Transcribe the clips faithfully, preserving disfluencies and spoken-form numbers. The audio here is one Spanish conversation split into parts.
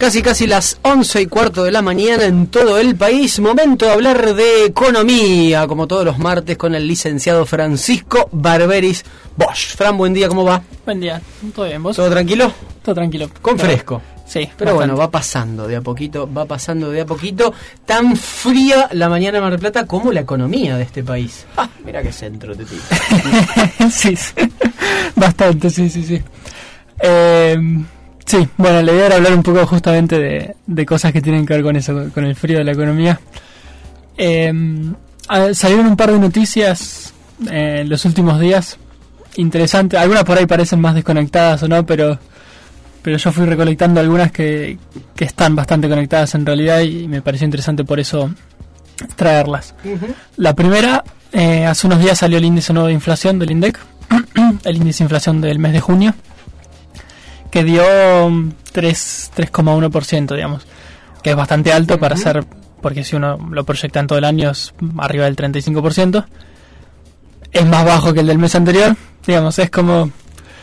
Casi casi las once y cuarto de la mañana en todo el país. Momento de hablar de economía, como todos los martes, con el licenciado Francisco Barberis Bosch. Fran, buen día, ¿cómo va? Buen día, ¿todo bien vos? ¿Todo tranquilo? Todo tranquilo. Con fresco. Sí, pero bastante. Bueno, va pasando de a poquito, va pasando de a poquito. Tan fría la mañana de Mar del Plata como la economía de este país. Ah, mira qué centro te tiro. sí, sí, bastante, sí, sí, sí. Eh, sí, bueno, la idea era hablar un poco justamente de, de cosas que tienen que ver con eso, con el frío de la economía. Eh, salieron un par de noticias eh, en los últimos días interesantes. Algunas por ahí parecen más desconectadas o no, pero... pero yo fui recolectando algunas que, que están bastante conectadas en realidad y me pareció interesante por eso traerlas. Uh-huh. La primera, eh, hace unos días salió el índice nuevo de inflación del INDEC, el índice de inflación del mes de junio, que dio tres coma uno por ciento, digamos, que es bastante alto uh-huh. para ser, porque si uno lo proyecta en todo el año es arriba del treinta y cinco por ciento. Es más bajo que el del mes anterior, digamos, es como...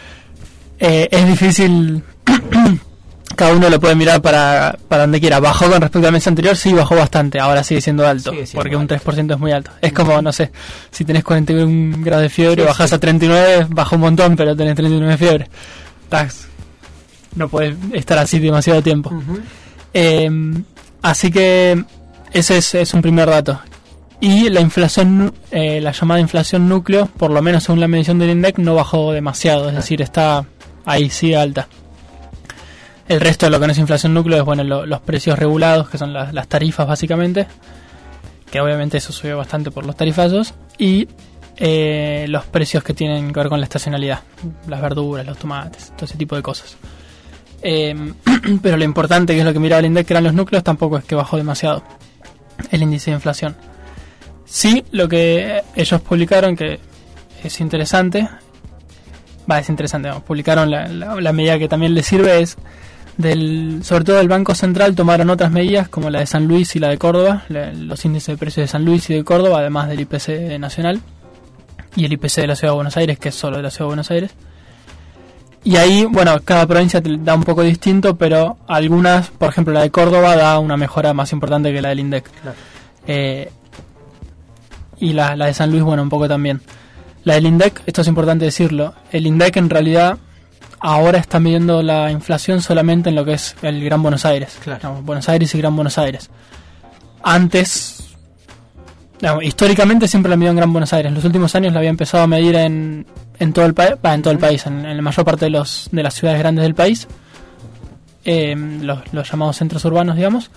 Eh, es difícil... Cada uno lo puede mirar para, para donde quiera. Bajó con respecto al mes anterior, sí, bajó bastante. Ahora sigue siendo alto, sigue siendo porque alto. Un tres por ciento es muy alto. Es como, no sé, si tenés cuarenta y un grados de fiebre, sí, bajás sí. a treinta y nueve, bajó un montón, pero tenés treinta y nueve de fiebre. Estás, no podés estar así demasiado tiempo. Uh-huh. Eh, así que ese es, es un primer dato. Y la inflación, eh, la llamada inflación núcleo, por lo menos según la medición del INDEC, no bajó demasiado. Es decir, está ahí sí alta. El resto de lo que no es inflación núcleo es bueno lo, los precios regulados, que son las, las tarifas básicamente, que obviamente eso subió bastante por los tarifazos, y eh, los precios que tienen que ver con la estacionalidad, las verduras, los tomates, todo ese tipo de cosas. Eh, pero lo importante, que es lo que miraba el INDEC, que eran los núcleos, tampoco es que bajó demasiado el índice de inflación. Sí, lo que ellos publicaron, que es interesante, va, es interesante, vamos, publicaron la, la, la medida que también les sirve es... Del, sobre todo del Banco Central tomaron otras medidas como la de San Luis y la de Córdoba, la, los índices de precios de San Luis y de Córdoba, además del I P C nacional y el I P C de la Ciudad de Buenos Aires, que es solo de la Ciudad de Buenos Aires. Y ahí, bueno, cada provincia te da un poco distinto, pero algunas, por ejemplo la de Córdoba da una mejora más importante que la del INDEC. Claro. Eh, y la, la de San Luis, bueno, un poco también. La del INDEC, esto es importante decirlo, el INDEC en realidad... ahora está midiendo la inflación solamente en lo que es el Gran Buenos Aires. Claro. Digamos, Buenos Aires y Gran Buenos Aires. Antes, digamos, históricamente siempre la midió en Gran Buenos Aires. En los últimos años la había empezado a medir en, en todo el país, en todo el país, en, en la mayor parte de los de las ciudades grandes del país, eh, los, los llamados centros urbanos, digamos,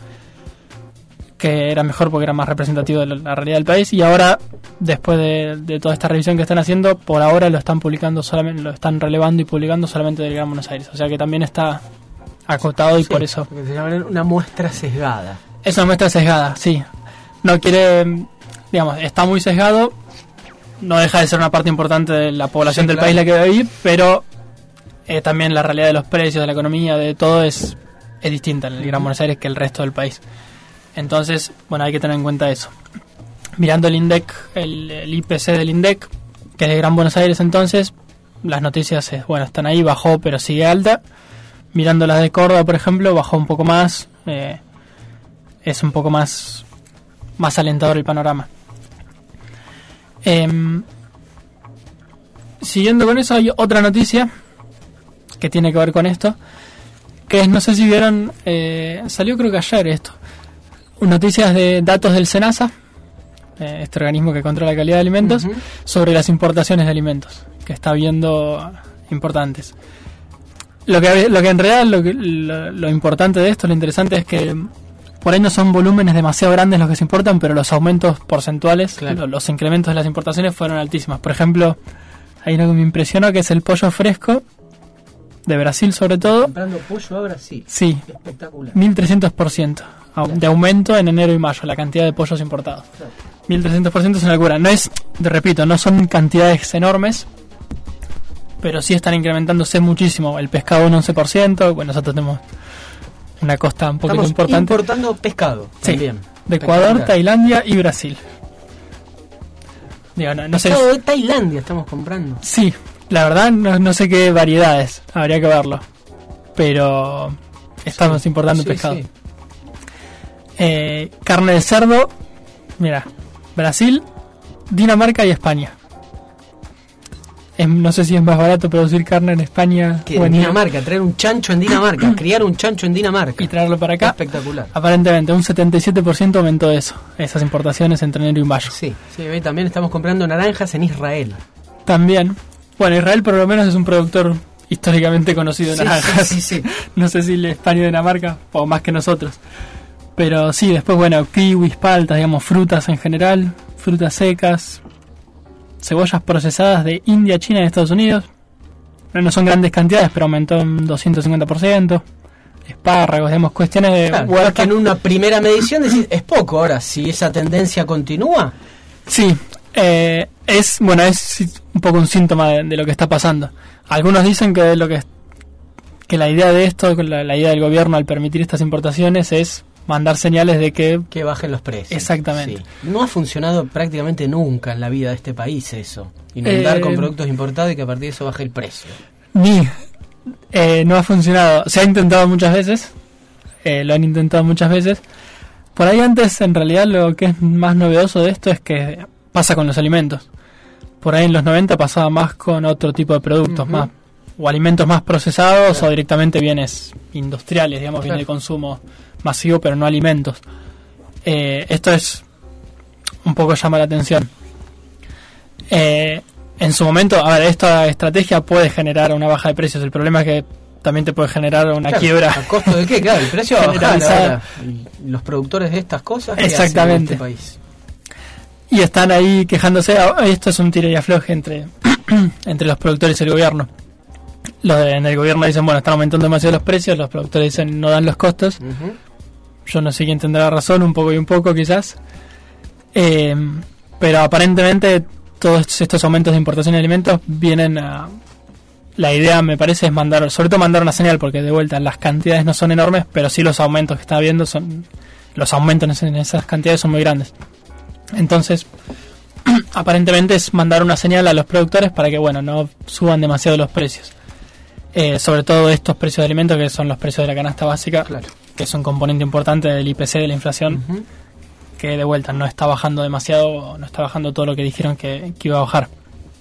que era mejor porque era más representativo de la, la realidad del país. Y ahora, después de, de toda esta revisión que están haciendo, por ahora lo están publicando solamente, lo están relevando y publicando solamente del Gran Buenos Aires. O sea que también está acotado y sí, por eso. Se llama una muestra sesgada. Es una muestra sesgada, sí. No quiere, digamos, está muy sesgado. No deja de ser una parte importante de la población sí, del claro. país la que vive ahí, pero eh, también la realidad de los precios, de la economía, de todo es, es distinta en el Gran Buenos Aires que el resto del país. Entonces, bueno, hay que tener en cuenta eso. Mirando el INDEC, el, el I P C del INDEC, que es de Gran Buenos Aires entonces, las noticias es, bueno, están ahí, bajó pero sigue alta. Mirando las de Córdoba, por ejemplo, bajó un poco más, eh, es un poco más, más alentador el panorama. Eh, siguiendo con eso, hay otra noticia que tiene que ver con esto, que es, no sé si vieron, eh, salió creo que ayer esto, noticias de datos del SENASA, eh, este organismo que controla la calidad de alimentos, uh-huh. sobre las importaciones de alimentos, que está viendo importantes. Lo que, lo que en realidad lo, que, lo, lo importante de esto, lo interesante es que por ahí no son volúmenes demasiado grandes los que se importan, pero los aumentos porcentuales, claro. los, los incrementos de las importaciones fueron altísimos. Por ejemplo, hay uno que me impresionó, que es el pollo fresco, de Brasil sobre todo. Comprando pollo a Brasil. Sí, espectacular. mil trescientos por ciento. De aumento en enero y mayo, la cantidad de pollos importados. Claro. mil trescientos por ciento es una locura. No es, te repito, no son cantidades enormes, pero sí están incrementándose muchísimo. El pescado un once por ciento. Bueno, nosotros tenemos una costa un poquito Estamos importante. Importando pescado. Sí, también. De Ecuador, Tailandia y Brasil. Digo, no, no sé. Pescado de Tailandia estamos comprando. Sí, la verdad no, no sé qué variedades, habría que verlo. Pero estamos sí. importando sí, pescado. Sí. Eh, carne de cerdo, mira, Brasil, Dinamarca y España. Es, no sé si es más barato producir carne en España que o en en Dinamarca, traer un chancho en Dinamarca, criar un chancho en Dinamarca y traerlo para acá. Espectacular. Aparentemente un setenta y siete por ciento aumentó eso, esas importaciones entre enero y mayo. Sí, sí, también estamos comprando naranjas en Israel. También. Bueno, Israel por lo menos es un productor históricamente conocido de sí, naranjas. Sí, sí, sí. No sé si España y Dinamarca, o más que nosotros. Pero sí, después, bueno, kiwis, paltas, digamos, frutas en general, frutas secas, cebollas procesadas de India, China y Estados Unidos. No son grandes cantidades, pero aumentó un doscientos cincuenta por ciento. Espárragos, digamos, cuestiones de claro, huerta. Que en una primera medición decís, es poco. Ahora, si esa tendencia continúa... Sí, eh, es bueno es un poco un síntoma de, de lo que está pasando. Algunos dicen que lo que que la idea de esto, la, la idea del gobierno al permitir estas importaciones es mandar señales de que que bajen los precios. Exactamente. Sí. No ha funcionado prácticamente nunca en la vida de este país eso. Inundar eh, con productos importados y que a partir de eso baje el precio. Ni eh, no ha funcionado. Se ha intentado muchas veces. Eh, lo han intentado muchas veces. Por ahí antes, en realidad, lo que es más novedoso de esto es que pasa con los alimentos. Por ahí en los noventa pasaba más con otro tipo de productos, uh-huh. más o alimentos más procesados claro. o directamente bienes industriales, digamos, claro. bienes de consumo masivo, pero no alimentos. Eh, esto es un poco llama la atención. Eh, en su momento, a ver, esta estrategia puede generar una baja de precios. El problema es que también te puede generar una claro, quiebra. ¿A costo de qué? Claro, el precio va a bajar ahora. Los productores de estas cosas, ¿qué exactamente. hacen en este país? Y están ahí quejándose. Esto es un tira y afloje entre, entre los productores y el gobierno. Los de, en el gobierno dicen, bueno, están aumentando demasiado los precios. Los productores dicen, no dan los costos. Uh-huh. Yo no sé quién tendrá razón, un poco y un poco quizás. Eh, pero aparentemente todos estos aumentos de importación de alimentos vienen a... La idea, me parece, es mandar, sobre todo mandar una señal, porque de vuelta las cantidades no son enormes, pero sí los aumentos que está habiendo son, los aumentos en esas cantidades son muy grandes. Entonces, aparentemente es mandar una señal a los productores para que, bueno, no suban demasiado los precios. Eh, sobre todo estos precios de alimentos, que son los precios de la canasta básica, claro. que es un componente importante del I P C, de la inflación, uh-huh. que de vuelta no está bajando demasiado, no está bajando todo lo que dijeron que, que iba a bajar.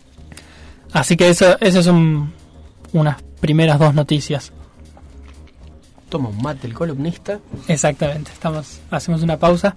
Así que eso, eso es un... unas primeras dos noticias. Toma un mate el columnista. Exactamente, estamos hacemos una pausa.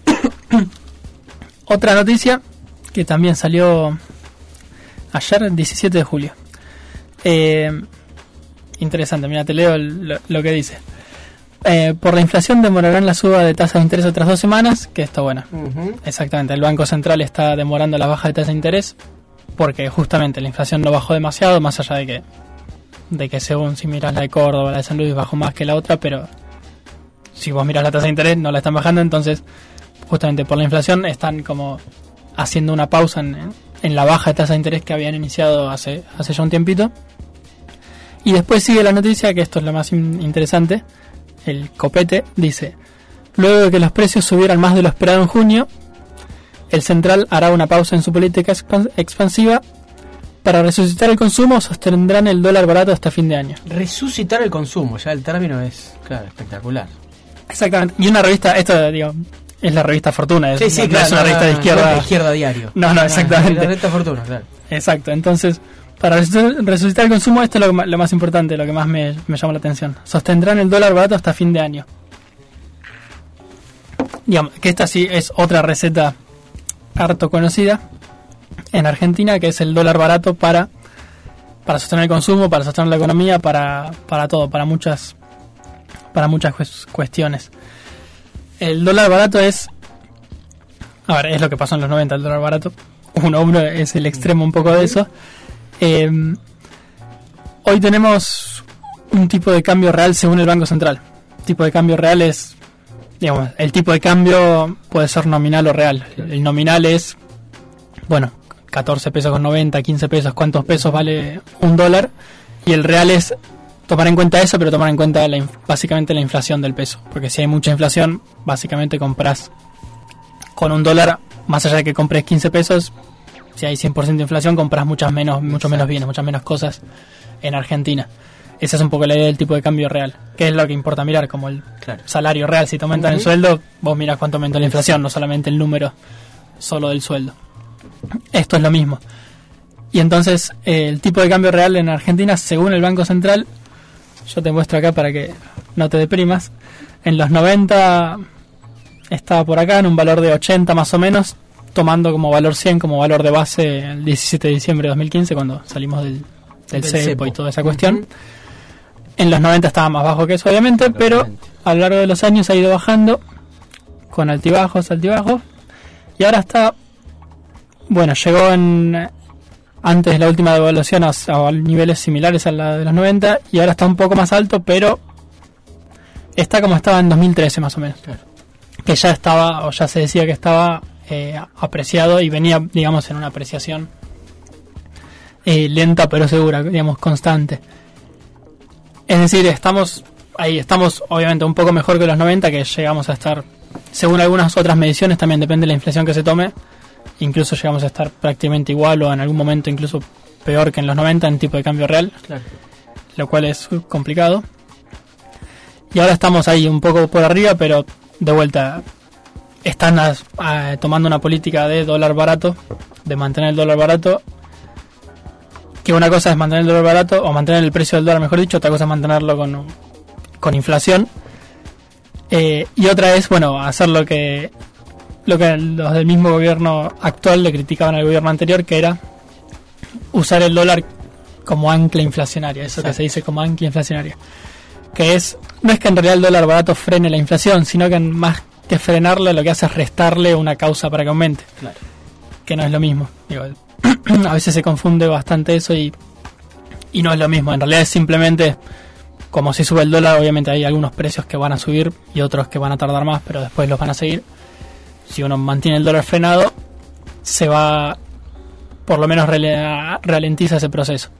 Otra noticia que también salió ayer, diecisiete de julio. Eh, interesante, mira, te leo el, lo, lo que dice. Eh, por la inflación demorarán la suba de tasas de interés otras dos semanas, que está buena. Uh-huh. Exactamente, el Banco Central está demorando la baja de tasa de interés porque justamente la inflación no bajó demasiado, más allá de que de que según si miras la de Córdoba, la de San Luis bajó más que la otra, pero si vos miras la tasa de interés no la están bajando, entonces justamente por la inflación están como haciendo una pausa en, en la baja de tasa de interés que habían iniciado hace, hace ya un tiempito. Y después sigue la noticia, que esto es lo más in- interesante, el Copete dice, luego de que los precios subieran más de lo esperado en junio, el central hará una pausa en su política expan- expansiva. Para resucitar el consumo, sostendrán el dólar barato hasta fin de año. Resucitar el consumo, ya el término es, claro, espectacular. Exactamente. Y una revista, esto digo, es la revista Fortuna. Sí, es, sí, no, claro. Es una no, revista no, de izquierda. No, de izquierda diario. No, no, exactamente. La revista Fortuna, claro. Exacto. Entonces, para resucitar el consumo, esto es lo, lo más importante, lo que más me, me llama la atención. Sostendrán el dólar barato hasta fin de año. Digamos, que esta sí es otra receta harto conocida en Argentina, que es el dólar barato para... para sostener el consumo, para sostener la economía, para, para todo, para muchas para muchas cuestiones. El dólar barato es, a ver, es lo que pasó en los noventa, el dólar barato, uno a uno es el extremo un poco de eso. Eh, hoy tenemos un tipo de cambio real según el Banco Central. El tipo de cambio real es, digamos, el tipo de cambio puede ser nominal o real. El nominal es, bueno, catorce pesos con noventa, quince pesos, cuántos pesos vale un dólar, y el real es tomar en cuenta eso, pero tomar en cuenta la, básicamente la inflación del peso, porque si hay mucha inflación, básicamente compras con un dólar, más allá de que compres quince pesos, si hay cien por ciento de inflación, compras muchas menos, mucho menos bienes, muchas menos cosas en Argentina. Esa es un poco la idea del tipo de cambio real, que es lo que importa mirar, como el claro. salario real. Si te aumentan uh-huh. el sueldo, vos mirás cuánto aumentó la inflación, no solamente el número solo del sueldo. Esto es lo mismo. Y entonces, eh, el tipo de cambio real en Argentina, según el Banco Central, yo te muestro acá para que no te deprimas, en los noventa estaba por acá en un valor de ochenta más o menos, tomando como valor cien, como valor de base el diecisiete de diciembre de dos mil quince, cuando salimos del, del, del cepo, cepo y toda esa cuestión. Uh-huh. En los noventa estaba más bajo que eso, obviamente, pero a lo largo de los años ha ido bajando, con altibajos, altibajos, y ahora está, bueno, llegó en antes de la última devaluación a, a niveles similares a la de los noventa, y ahora está un poco más alto, pero está como estaba en dos mil trece más o menos, claro. Que ya estaba, o ya se decía que estaba eh, apreciado y venía, digamos, en una apreciación eh, lenta pero segura, digamos, constante. Es decir, estamos ahí, estamos obviamente un poco mejor que los noventa, que llegamos a estar, según algunas otras mediciones, también depende de la inflación que se tome, incluso llegamos a estar prácticamente igual o en algún momento incluso peor que en los noventa en tipo de cambio real, claro. Lo cual es complicado. Y ahora estamos ahí un poco por arriba, pero de vuelta están a, a, tomando una política de dólar barato, de mantener el dólar barato, que una cosa es mantener el dólar barato, o mantener el precio del dólar, mejor dicho, otra cosa es mantenerlo con, con inflación, eh, y otra es, bueno, hacer lo que lo que los del mismo gobierno actual le criticaban al gobierno anterior, que era usar el dólar como ancla inflacionaria, eso Exacto. que se dice como ancla inflacionaria, que es, no es que en realidad el dólar barato frene la inflación, sino que más que frenarle lo que hace es restarle una causa para que aumente, claro. Que no es lo mismo. Digo, a veces se confunde bastante eso y, y no es lo mismo, en realidad es simplemente como si sube el dólar, obviamente hay algunos precios que van a subir y otros que van a tardar más, pero después los van a seguir. Si uno mantiene el dólar frenado, se va, por lo menos ralentiza ese proceso.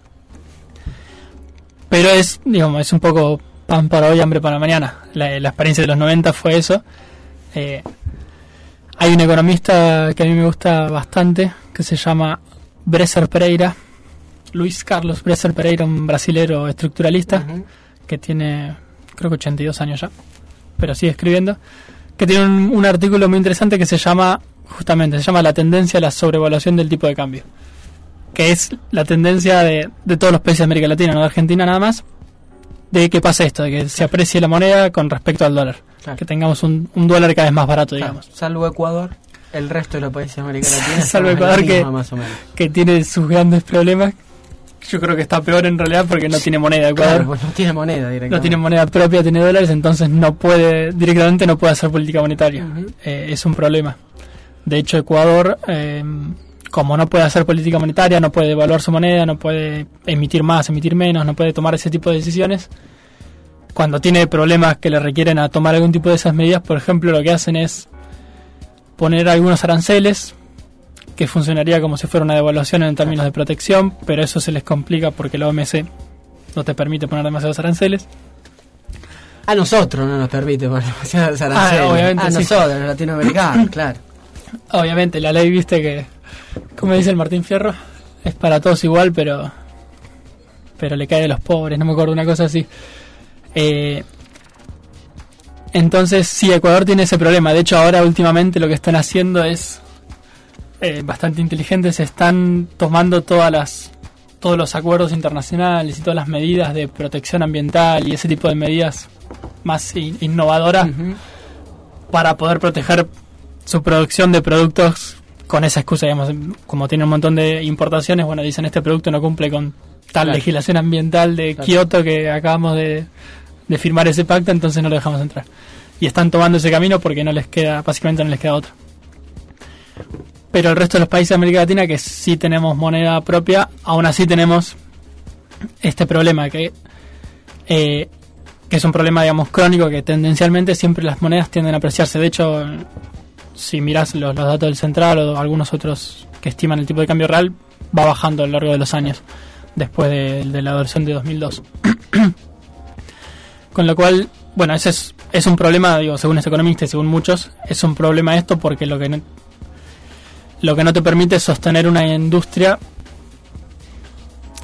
Pero es, digamos, es un poco pan para hoy, hambre para mañana. La, la experiencia de los noventa fue eso. Eh, hay un economista que a mí me gusta bastante, que se llama Bresser Pereira, Luis Carlos Bresser Pereira, un brasilero estructuralista, uh-huh. que tiene, creo que ochenta y dos años ya, pero sigue escribiendo, que tiene un, un artículo muy interesante que se llama, justamente, se llama La tendencia a la sobrevaluación del tipo de cambio, que es la tendencia de, de todos los países de América Latina, no de Argentina nada más, de que pasa esto, de que se aprecie la moneda con respecto al dólar, claro. Que tengamos un, un dólar cada vez más barato, digamos. Claro, salvo Ecuador, el resto de los países de América Latina salvo Ecuador que, más o menos. Que tiene sus grandes problemas. Yo creo que está peor en realidad porque no tiene moneda Ecuador. Claro, pues no tiene moneda directamente. No tiene moneda propia, tiene dólares, entonces no puede, directamente no puede hacer política monetaria. Uh-huh. Eh, es un problema. De hecho, Ecuador, eh, como no puede hacer política monetaria, no puede devaluar su moneda, no puede emitir más, emitir menos, no puede tomar ese tipo de decisiones. Cuando tiene problemas que le requieren a tomar algún tipo de esas medidas, por ejemplo, lo que hacen es poner algunos aranceles, que funcionaría como si fuera una devaluación en términos de protección, pero eso se les complica porque la O M C no te permite poner demasiados aranceles. A nosotros no nos permite poner demasiados aranceles. Ah, obviamente, a sí. Nosotros, los latinoamericanos, claro. Obviamente, la ley, viste que, como dice el Martín Fierro, es para todos igual, pero pero le cae a los pobres, no me acuerdo, una cosa así. Eh, entonces, sí, Ecuador tiene ese problema. De hecho, ahora últimamente lo que están haciendo es eh, bastante inteligente. Se están tomando todas las todos los acuerdos internacionales y todas las medidas de protección ambiental y ese tipo de medidas más in- innovadoras uh-huh. para poder proteger su producción de productos con esa excusa, digamos, como tiene un montón de importaciones, bueno, dicen este producto no cumple con tal claro. legislación ambiental de claro. Kioto que acabamos de, de firmar ese pacto, entonces no lo dejamos entrar. Y están tomando ese camino porque no les queda, básicamente no les queda otro. Pero el resto de los países de América Latina que sí tenemos moneda propia, aún así tenemos este problema que eh, que es un problema, digamos, crónico, que tendencialmente siempre las monedas tienden a apreciarse. De hecho, si mirás los, los datos del Central o algunos otros que estiman el tipo de cambio real, va bajando a lo largo de los años, después de, de la versión de dos mil dos. Con lo cual, bueno, ese es, es un problema, digo, según este economista y según muchos, es un problema esto porque lo que no, lo que no te permite es sostener una industria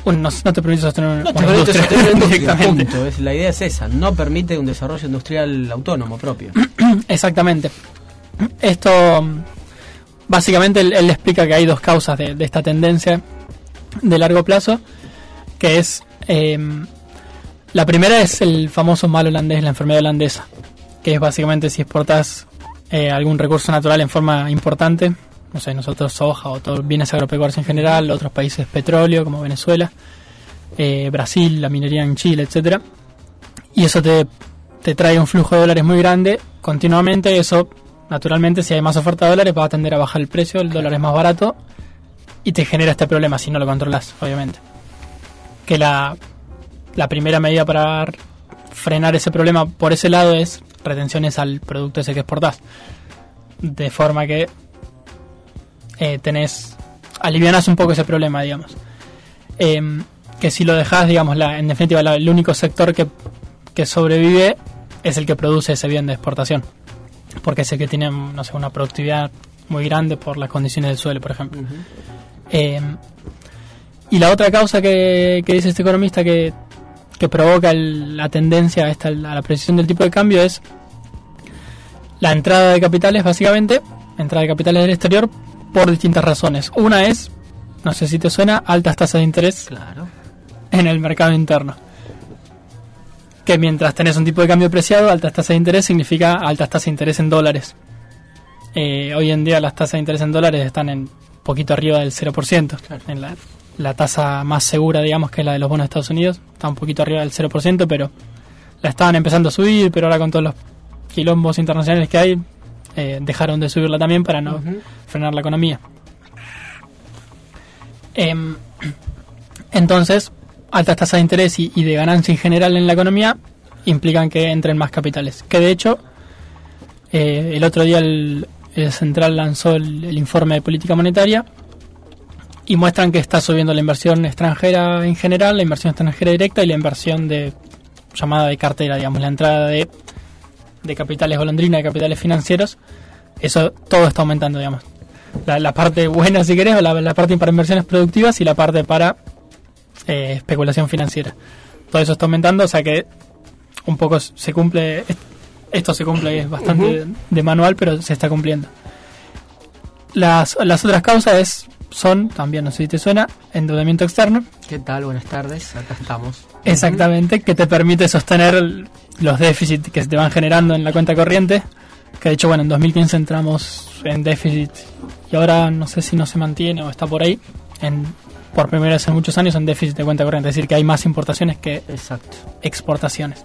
un, no, no te permite sostener no una te permite industria sostener una industria, directamente. punto. Es, la idea es esa, no permite un desarrollo industrial autónomo propio. Exactamente. Esto, básicamente, él, él explica que hay dos causas de, de esta tendencia de largo plazo, que es, eh, la primera es el famoso mal holandés, la enfermedad holandesa, que es básicamente si exportas eh, algún recurso natural en forma importante, no sé, nosotros soja o todos bienes agropecuarios en general, otros países petróleo como Venezuela, eh, Brasil, la minería en Chile, etcétera, y eso te, te trae un flujo de dólares muy grande continuamente. Eso, naturalmente, si hay más oferta de dólares, va a tender a bajar el precio, el dólar es más barato y te genera este problema si no lo controlas, obviamente. Que la, la primera medida para frenar ese problema por ese lado es retenciones al producto ese que exportás, de forma que eh, tenés, alivianás un poco ese problema, digamos. Eh, que si lo dejás, digamos, la, en definitiva, la, el único sector que, que sobrevive es el que produce ese bien de exportación, porque es el que tiene, no sé, una productividad muy grande por las condiciones del suelo, por ejemplo. Uh-huh. Eh, y la otra causa que, que dice este economista que, que provoca el, la tendencia a, esta, a la precisión del tipo de cambio es la entrada de capitales, básicamente, entrada de capitales del exterior por distintas razones. Una es, no sé si te suena, altas tasas de interés, claro, en el mercado interno. Que mientras tenés un tipo de cambio apreciado, altas tasas de interés significa altas tasas de interés en dólares. Eh, hoy en día las tasas de interés en dólares están en poquito arriba del cero por ciento. Claro. En la, la tasa más segura, digamos, que es la de los bonos de Estados Unidos, está un poquito arriba del cero por ciento, pero la estaban empezando a subir, pero ahora con todos los quilombos internacionales que hay, eh, dejaron de subirla también para no uh-huh. frenar la economía. Eh, entonces, altas tasas de interés y, y de ganancia en general en la economía implican que entren más capitales. Que de hecho, eh, el otro día el, el Central lanzó el, el informe de política monetaria y muestran que está subiendo la inversión extranjera en general, la inversión extranjera directa y la inversión de llamada de cartera, digamos, la entrada de, de capitales golondrina, de capitales financieros. Eso todo está aumentando, digamos. La, la parte buena, si querés, o la, la parte para inversiones productivas y la parte para eh, especulación financiera. Todo eso está aumentando, o sea que un poco se cumple, esto se cumple, es bastante uh-huh. de, de manual, pero se está cumpliendo. Las, las otras causas es, son, también no sé si te suena, endeudamiento externo. ¿Qué tal? Buenas tardes, acá estamos. Exactamente, uh-huh. que te permite sostener los déficits que se te van generando en la cuenta corriente, que de hecho, bueno, en dos mil quince entramos en déficit y ahora no sé si no se mantiene o está por ahí, en, por primera vez en muchos años en déficit de cuenta corriente, es decir, que hay más importaciones que Exacto. exportaciones.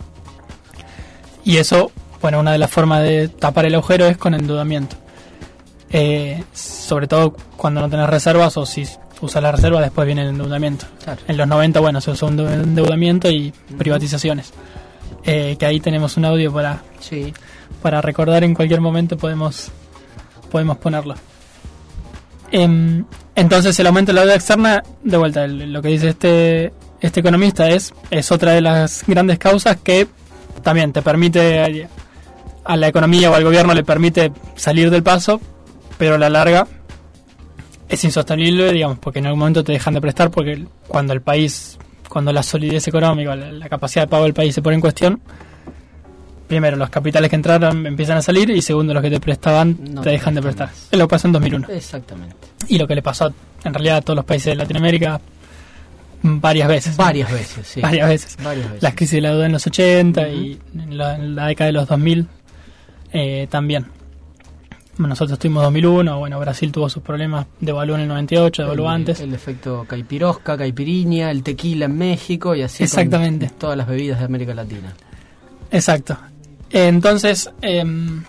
Y eso, bueno, una de las formas de tapar el agujero es con endeudamiento. Eh, sobre todo cuando no tenés reservas o si usas la reserva después viene el endeudamiento. Claro. En los noventa, bueno, se usó un endeudamiento y uh-huh. privatizaciones. Eh, que ahí tenemos un audio para, sí. para recordar en cualquier momento, podemos, podemos ponerlo. Eh, entonces el aumento de la deuda externa, de vuelta, el, lo que dice este, este economista es, es otra de las grandes causas que también te permite, a la economía o al gobierno le permite salir del paso, pero a la larga es insostenible, digamos, porque en algún momento te dejan de prestar, porque cuando el país, cuando la solidez económica, la, la capacidad de pago del país se pone en cuestión, primero los capitales que entraron empiezan a salir y segundo los que te prestaban no te dejan de prestar. Más. Es lo que pasó en dos mil uno. Exactamente. Y lo que le pasó en realidad a todos los países de Latinoamérica varias veces. Varias veces, sí. Varias veces. Varias veces. Las crisis de la deuda en los ochenta uh-huh. y en la, en la década de los dos mil eh, también. Nosotros tuvimos dos mil uno, bueno, Brasil tuvo sus problemas, devaluó en el noventa y ocho, devaluó el, antes. El efecto caipirosca, caipiriña, el tequila en México y así Exactamente. Con todas las bebidas de América Latina. Exacto. Entonces, eh,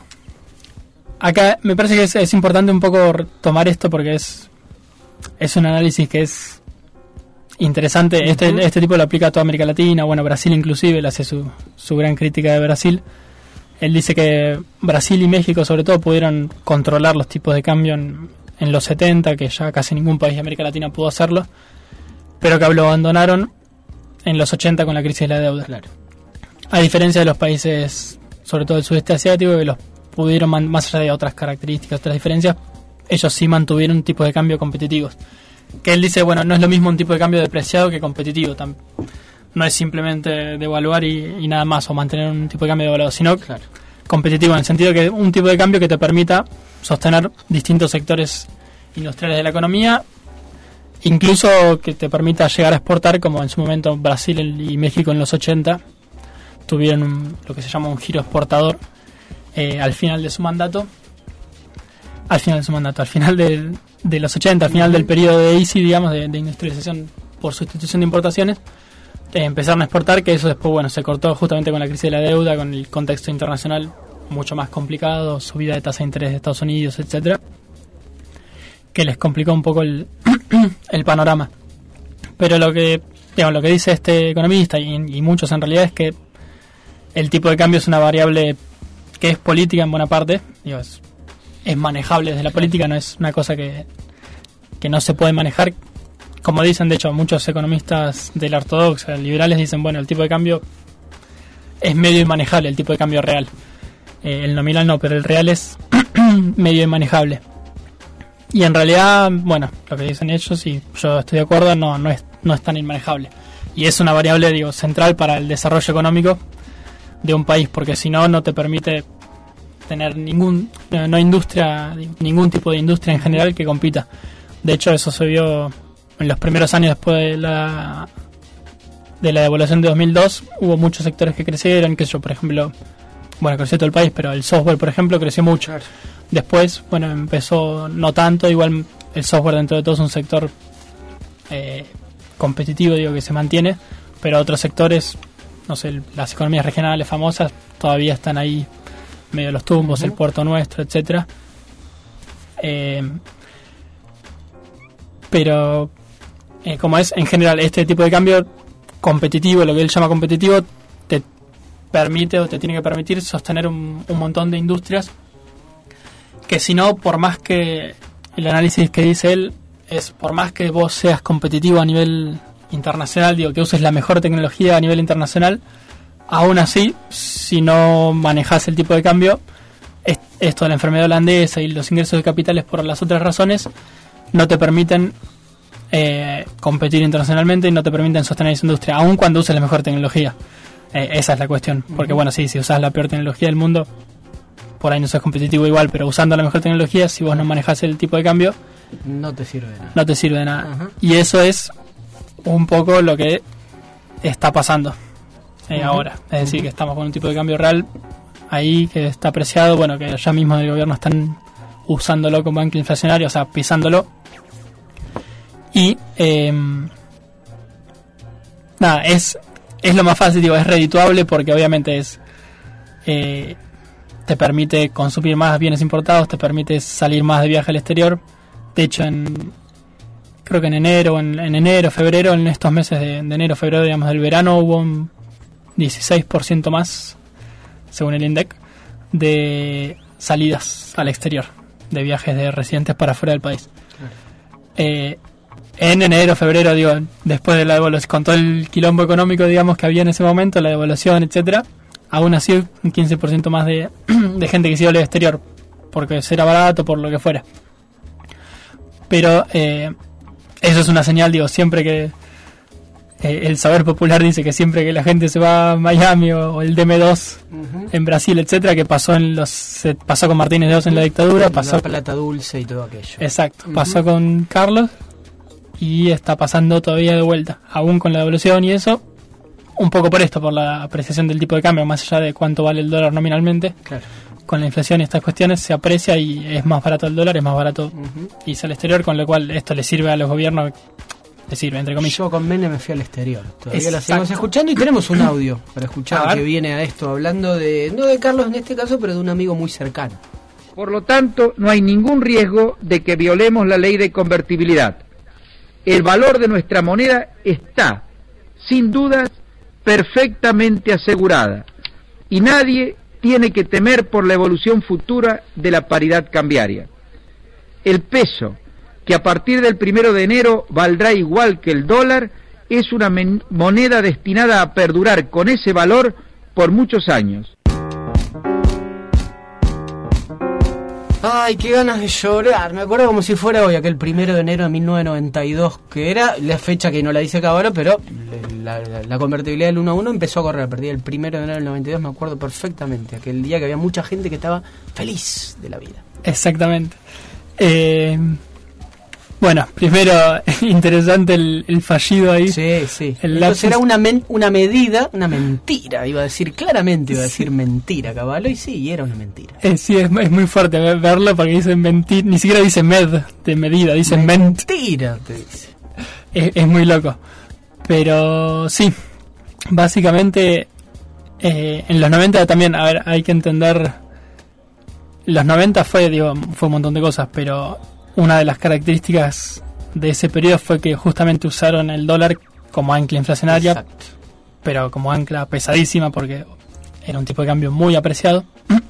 acá me parece que es, es importante un poco tomar esto porque es, es un análisis que es interesante. Uh-huh. Este, este tipo lo aplica a toda América Latina, bueno, Brasil inclusive, él hace su, su gran crítica de Brasil. Él dice que Brasil y México sobre todo pudieron controlar los tipos de cambio en, en los setenta, que ya casi ningún país de América Latina pudo hacerlo, pero que lo abandonaron en los ochenta con la crisis de la deuda. Claro. A diferencia de los países, sobre todo del sudeste asiático, que los pudieron, man, más allá de otras características, otras diferencias, ellos sí mantuvieron tipos de cambio competitivos. que él dice, bueno, no es lo mismo un tipo de cambio depreciado que competitivo. Tam- no es simplemente devaluar y, y nada más, o mantener un tipo de cambio devaluado, sino claro. competitivo en el sentido que un tipo de cambio que te permita sostener distintos sectores industriales de la economía, incluso que te permita llegar a exportar, como en su momento Brasil y México en los ochenta tuvieron un, lo que se llama un giro exportador eh, al final de su mandato, al final de su mandato, al final de, de los ochenta, al final uh-huh. del periodo de I C I, digamos, de, de industrialización por sustitución de importaciones, eh, empezaron a exportar, que eso después, bueno, se cortó justamente con la crisis de la deuda, con el contexto internacional mucho más complicado, subida de tasa de interés de Estados Unidos, etcétera, que les complicó un poco el, el panorama. Pero lo que, digamos, lo que dice este economista y, y muchos en realidad es que el tipo de cambio es una variable que es política en buena parte, digo, es, es manejable desde la política, no es una cosa que, que no se puede manejar. Como dicen, de hecho, muchos economistas de la ortodoxia, liberales, dicen, bueno, el tipo de cambio es medio inmanejable, el tipo de cambio real. Eh, el nominal no, pero el real es medio inmanejable. Y en realidad, bueno, lo que dicen ellos, y yo estoy de acuerdo, no, no es, no es tan inmanejable. Y es una variable, digo, central para el desarrollo económico de un país, porque si no, no te permite tener ningún, no, no industria, ningún tipo de industria en general que compita. De hecho, eso se vio en los primeros años después de la de la devaluación de dos mil dos, hubo muchos sectores que crecieron, que yo, por ejemplo, bueno, creció todo el país, pero el software, por ejemplo, creció mucho. Después, bueno, empezó no tanto, igual el software dentro de todo es un sector eh, competitivo, digo, que se mantiene, pero otros sectores, no sé, las economías regionales famosas todavía están ahí medio de los tumbos, uh-huh. el Puerto Nuestro, etcétera. Eh, pero eh, como es en general este tipo de cambio competitivo, lo que él llama competitivo, te permite o te tiene que permitir sostener un, un montón de industrias que si no, por más que el análisis que dice él es por más que vos seas competitivo a nivel internacional, digo, que uses la mejor tecnología a nivel internacional, aún así, si no manejas el tipo de cambio, es, esto de la enfermedad holandesa y los ingresos de capitales por las otras razones no te permiten eh, competir internacionalmente y no te permiten sostener esa industria, aun cuando uses la mejor tecnología. Eh, esa es la cuestión, porque uh-huh. bueno, sí, si usas la peor tecnología del mundo, por ahí no sos competitivo igual, pero usando la mejor tecnología, si vos no manejas el tipo de cambio, no te sirve de nada. No te sirve de nada. Uh-huh. Y eso es un poco lo que está pasando eh, uh-huh. ahora. Es decir, uh-huh. que estamos con un tipo de cambio real ahí que está apreciado, bueno, que ya mismo del gobierno están usándolo como ancla inflacionario, o sea, pisándolo. Y eh, nada, es es lo más fácil, digo, es redituable porque obviamente es eh, te permite consumir más bienes importados, te permite salir más de viaje al exterior. De hecho, en creo que en enero, en, en enero, febrero, en estos meses de, de enero, febrero, digamos, del verano, hubo un dieciséis por ciento más, según el INDEC, de salidas al exterior, de viajes de residentes para fuera del país. Claro. Eh, en enero, febrero, digo, después de la devaluación, con todo el quilombo económico, digamos, que había en ese momento, la devaluación, etcétera, aún así un quince por ciento más de, de gente que se iba al exterior, porque era barato, por lo que fuera. Pero eh, eso es una señal, digo, siempre que eh, el saber popular dice que siempre que la gente se va a Miami o, o el D M dos uh-huh. en Brasil, etcétera, que pasó en los se pasó con Martínez de Oz en la dictadura, pasó la plata dulce y todo aquello. Exacto, uh-huh. pasó con Carlos y está pasando todavía de vuelta, aún con la devaluación y eso, un poco por esto, por la apreciación del tipo de cambio, más allá de cuánto vale el dólar nominalmente. Claro. Con la inflación y estas cuestiones se aprecia y es más barato el dólar, es más barato uh-huh. irse al exterior, con lo cual esto le sirve a los gobiernos, le sirve, entre comillas. Yo con Menem me fui al exterior, todavía la seguimos escuchando y tenemos un audio para escuchar que viene a esto, hablando de, no de Carlos en este caso, pero de un amigo muy cercano. Por lo tanto, no hay ningún riesgo de que violemos la ley de convertibilidad. El valor de nuestra moneda está, sin dudas, perfectamente asegurada y nadie tiene que temer por la evolución futura de la paridad cambiaria. El peso, que a partir del primero de enero valdrá igual que el dólar, es una men- moneda destinada a perdurar con ese valor por muchos años. Ay, qué ganas de llorar. Me acuerdo como si fuera hoy, aquel primero de enero de mil novecientos noventa y dos, que era la fecha que no la dice Caballo, pero la, la, la convertibilidad del uno a uno empezó a correr. Perdí el primero de enero del noventa y dos, me acuerdo perfectamente. Aquel día que había mucha gente que estaba feliz de la vida. Exactamente. Eh, bueno, primero, interesante el, el fallido ahí. Sí, sí. El Entonces lapsus. era una, men, una medida, una mentira. Iba a decir, claramente iba a decir mentira, Caballo, y sí, y era una mentira. Eh, sí, es, es muy fuerte ver- verlo porque dicen mentir, ni siquiera dice med de medida, dicen ment. Mentira, te dice. Es, es muy loco. Pero sí, básicamente eh, en los noventa también, a ver, hay que entender, los noventa fue, digo, fue un montón de cosas, pero una de las características de ese periodo fue que justamente usaron el dólar como ancla inflacionaria, Exacto. pero como ancla pesadísima porque era un tipo de cambio muy apreciado.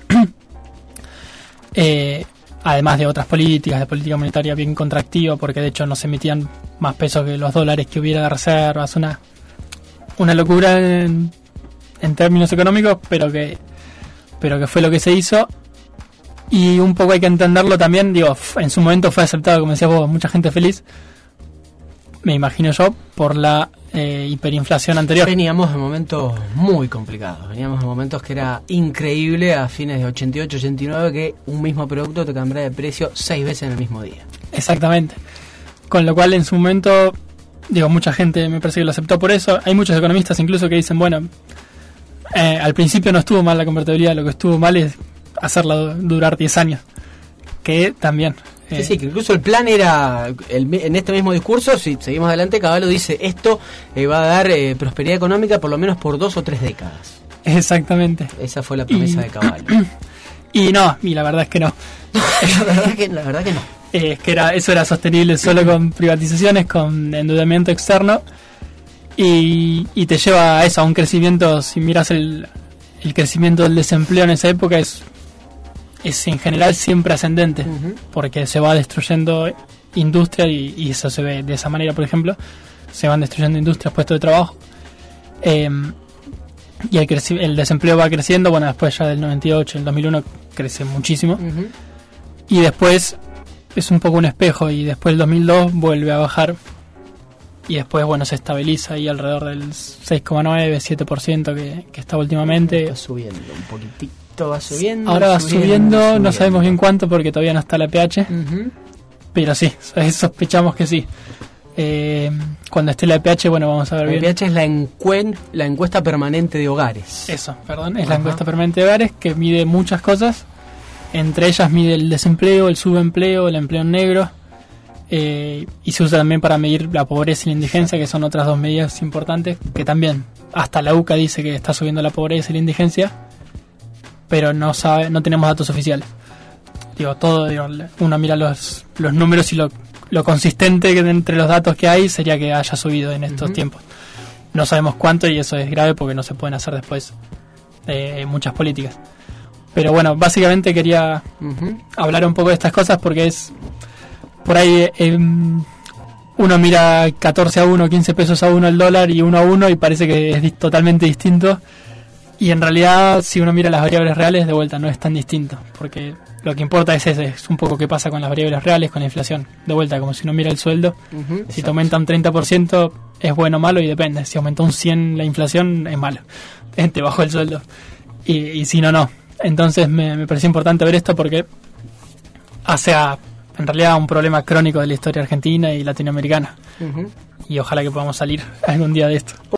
eh, además de otras políticas, de política monetaria bien contractiva, porque de hecho no se emitían más pesos que los dólares que hubiera de reservas, una, una locura en, en términos económicos, pero que, pero que fue lo que se hizo. Y un poco hay que entenderlo también, digo, en su momento fue aceptado, como decías vos, mucha gente feliz, me imagino yo, por la eh, hiperinflación anterior. Veníamos de momentos muy complicados, veníamos de momentos que era increíble a fines de ochenta y ocho, ochenta y nueve que un mismo producto te cambiara de precio seis veces en el mismo día. Exactamente. Con lo cual en su momento, digo, mucha gente me parece que lo aceptó por eso. Hay muchos economistas incluso que dicen, bueno, eh, al principio no estuvo mal la convertibilidad, lo que estuvo mal es hacerla du- durar diez años. Que también... Sí, eh, sí, que incluso el plan era, el, en este mismo discurso, si seguimos adelante, Caballo dice, esto eh, va a dar eh, prosperidad económica por lo menos por dos o tres décadas. Exactamente. Esa fue la promesa Y- de Caballo. Y no, y la verdad es que no. la, verdad que, la verdad que no. Eh, es que era, eso era sostenible solo con privatizaciones, con endeudamiento externo, y, y te lleva a eso, a un crecimiento. Si miras el, el crecimiento del desempleo en esa época es, es en general siempre ascendente, Ujú. porque se va destruyendo industria y, y eso se ve de esa manera, por ejemplo, se van destruyendo industrias, puestos de trabajo, eh, y el, creci- el desempleo va creciendo. Bueno, después ya del noventa y ocho, el dos mil uno crece muchísimo, Ujú. y después es un poco un espejo, y después el dos mil dos vuelve a bajar, y después, bueno, se estabiliza ahí alrededor del seis coma nueve, siete por ciento que, que está últimamente. Va subiendo un poquitito, va subiendo. Ahora va subiendo, no sabemos bien cuánto porque todavía no está la pH, Ujú. pero sí, sospechamos que sí. Eh, cuando esté la pH, bueno, vamos a ver La bien. pH es la, encuen- la encuesta permanente de hogares. Eso, perdón, es la Ajá. encuesta permanente de hogares que mide muchas cosas. Entre ellas mide el desempleo, el subempleo, el empleo en negro, eh, y se usa también para medir la pobreza y la indigencia, que son otras dos medidas importantes, que también hasta la U C A dice que está subiendo la pobreza y la indigencia, pero no sabe, no tenemos datos oficiales. Digo, todo, digo, uno mira los, los números y lo, lo consistente que entre los datos que hay sería que haya subido en estos Ujú. tiempos. No sabemos cuánto, y eso es grave porque no se pueden hacer después eh, muchas políticas. Pero bueno, básicamente quería Ujú. hablar un poco de estas cosas porque es por ahí, eh, uno mira catorce a uno, quince pesos a uno el dólar y uno a uno y parece que es di- totalmente distinto, y en realidad si uno mira las variables reales, de vuelta no es tan distinto, porque lo que importa es ese, es un poco qué pasa con las variables reales, con la inflación. De vuelta, como si uno mira el sueldo, Ujú. si te aumenta un treinta por ciento es bueno o malo, y depende. Si aumenta un cien por ciento la inflación es malo, te bajó el sueldo, y, y si no, no. Entonces me, me pareció importante ver esto porque hace a, en realidad, un problema crónico de la historia argentina y latinoamericana, Ujú. y ojalá que podamos salir algún día de esto.